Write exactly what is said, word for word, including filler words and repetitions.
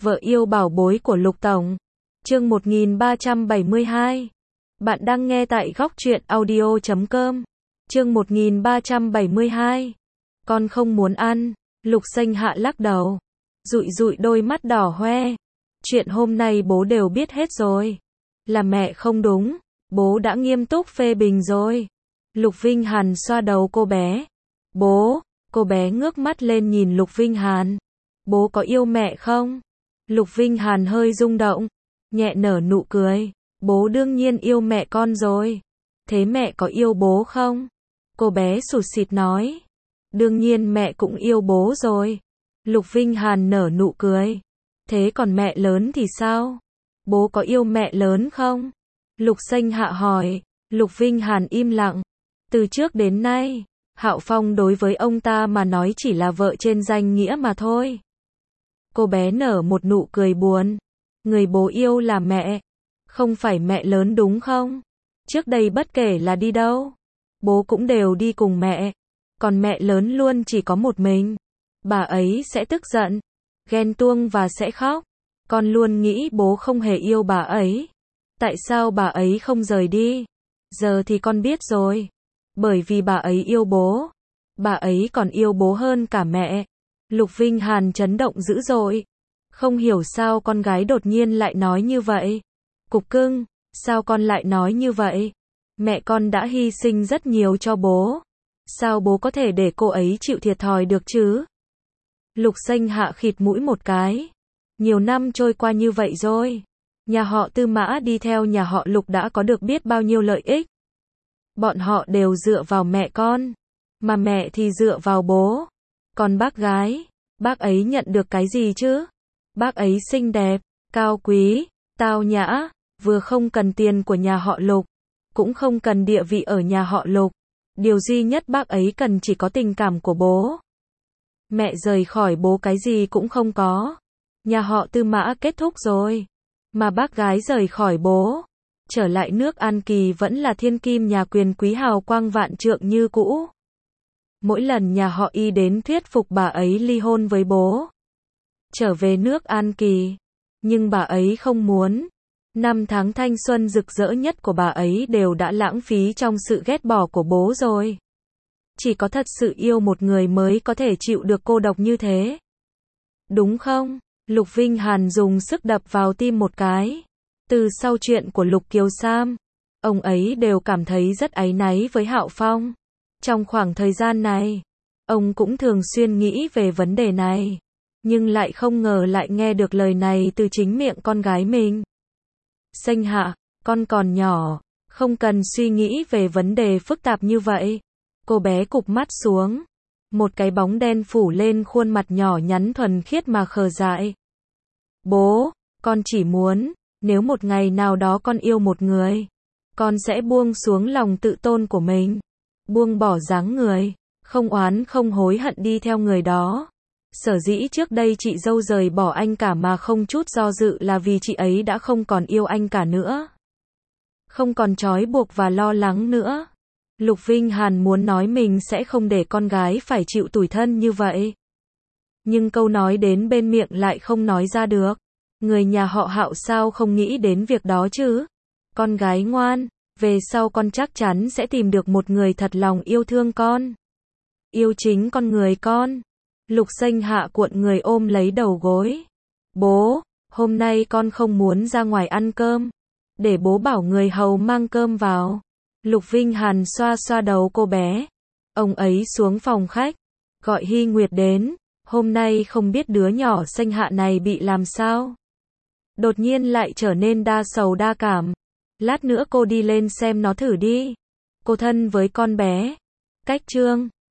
Vợ yêu bảo bối của Lục Tổng. Chương một nghìn ba trăm bảy mươi hai. Bạn đang nghe tại góc truyện audio chấm com. Chương một nghìn ba trăm bảy mươi hai. Con không muốn ăn. Lục Xanh Hạ lắc đầu, dụi dụi đôi mắt đỏ hoe. Chuyện hôm nay bố đều biết hết rồi. Là mẹ không đúng. Bố đã nghiêm túc phê bình rồi. Lục Vinh Hàn xoa đầu cô bé. Bố. Cô bé ngước mắt lên nhìn Lục Vinh Hàn. Bố có yêu mẹ không? Lục Vinh Hàn hơi rung động, nhẹ nở nụ cười. Bố đương nhiên yêu mẹ con rồi. Thế mẹ có yêu bố không? Cô bé sụt sịt nói. Đương nhiên mẹ cũng yêu bố rồi. Lục Vinh Hàn nở nụ cười. Thế còn mẹ lớn thì sao? Bố có yêu mẹ lớn không? Lục Xanh Hạ hỏi. Lục Vinh Hàn im lặng. Từ trước đến nay, Hạo Phong đối với ông ta mà nói chỉ là vợ trên danh nghĩa mà thôi. Cô bé nở một nụ cười buồn. Người bố yêu là mẹ, không phải mẹ lớn đúng không? Trước đây bất kể là đi đâu, bố cũng đều đi cùng mẹ. Còn mẹ lớn luôn chỉ có một mình. Bà ấy sẽ tức giận, ghen tuông và sẽ khóc. Con luôn nghĩ bố không hề yêu bà ấy. Tại sao bà ấy không rời đi? Giờ thì con biết rồi. Bởi vì bà ấy yêu bố. Bà ấy còn yêu bố hơn cả mẹ. Lục Vinh Hàn chấn động dữ dội. Không hiểu sao con gái đột nhiên lại nói như vậy. Cục cưng, sao con lại nói như vậy? Mẹ con đã hy sinh rất nhiều cho bố. Sao bố có thể để cô ấy chịu thiệt thòi được chứ? Lục Xanh Hạ khịt mũi một cái. Nhiều năm trôi qua như vậy rồi. Nhà họ Tư Mã đi theo nhà họ Lục đã có được biết bao nhiêu lợi ích. Bọn họ đều dựa vào mẹ con. Mà mẹ thì dựa vào bố. Còn bác gái, bác ấy nhận được cái gì chứ? Bác ấy xinh đẹp, cao quý, tao nhã, vừa không cần tiền của nhà họ Lục, cũng không cần địa vị ở nhà họ Lục. Điều duy nhất bác ấy cần chỉ có tình cảm của bố. Mẹ rời khỏi bố cái gì cũng không có. Nhà họ Tư Mã kết thúc rồi. Mà bác gái rời khỏi bố, trở lại nước An Kỳ vẫn là thiên kim nhà quyền quý hào quang vạn trượng như cũ. Mỗi lần nhà họ Y đến thuyết phục bà ấy ly hôn với bố, trở về nước An Kỳ, nhưng bà ấy không muốn. Năm tháng thanh xuân rực rỡ nhất của bà ấy đều đã lãng phí trong sự ghét bỏ của bố rồi. Chỉ có thật sự yêu một người mới có thể chịu được cô độc như thế. Đúng không? Lục Vinh Hàn dùng sức đập vào tim một cái. Từ sau chuyện của Lục Kiều Sam, ông ấy đều cảm thấy rất áy náy với Hạo Phong. Trong khoảng thời gian này, ông cũng thường xuyên nghĩ về vấn đề này, nhưng lại không ngờ lại nghe được lời này từ chính miệng con gái mình. Xanh Hạ, con còn nhỏ, không cần suy nghĩ về vấn đề phức tạp như vậy. Cô bé cụp mắt xuống, một cái bóng đen phủ lên khuôn mặt nhỏ nhắn thuần khiết mà khờ dại. Bố, con chỉ muốn, nếu một ngày nào đó con yêu một người, con sẽ buông xuống lòng tự tôn của mình. Buông bỏ dáng người, không oán không hối hận đi theo người đó. Sở dĩ trước đây chị dâu rời bỏ anh cả mà không chút do dự là vì chị ấy đã không còn yêu anh cả nữa. Không còn trói buộc và lo lắng nữa. Lục Vinh Hàn muốn nói mình sẽ không để con gái phải chịu tủi thân như vậy. Nhưng câu nói đến bên miệng lại không nói ra được. Người nhà họ Hạo sao không nghĩ đến việc đó chứ? Con gái ngoan, về sau con chắc chắn sẽ tìm được một người thật lòng yêu thương con. Yêu chính con người con. Lục Xanh Hạ cuộn người ôm lấy đầu gối. Bố, hôm nay con không muốn ra ngoài ăn cơm. Để bố bảo người hầu mang cơm vào. Lục Vinh Hàn xoa xoa đầu cô bé. Ông ấy xuống phòng khách, gọi Hy Nguyệt đến. Hôm nay không biết đứa nhỏ Xanh Hạ này bị làm sao. Đột nhiên lại trở nên đa sầu đa cảm. Lát nữa cô đi lên xem nó thử đi. Cô thân với con bé. Cách chương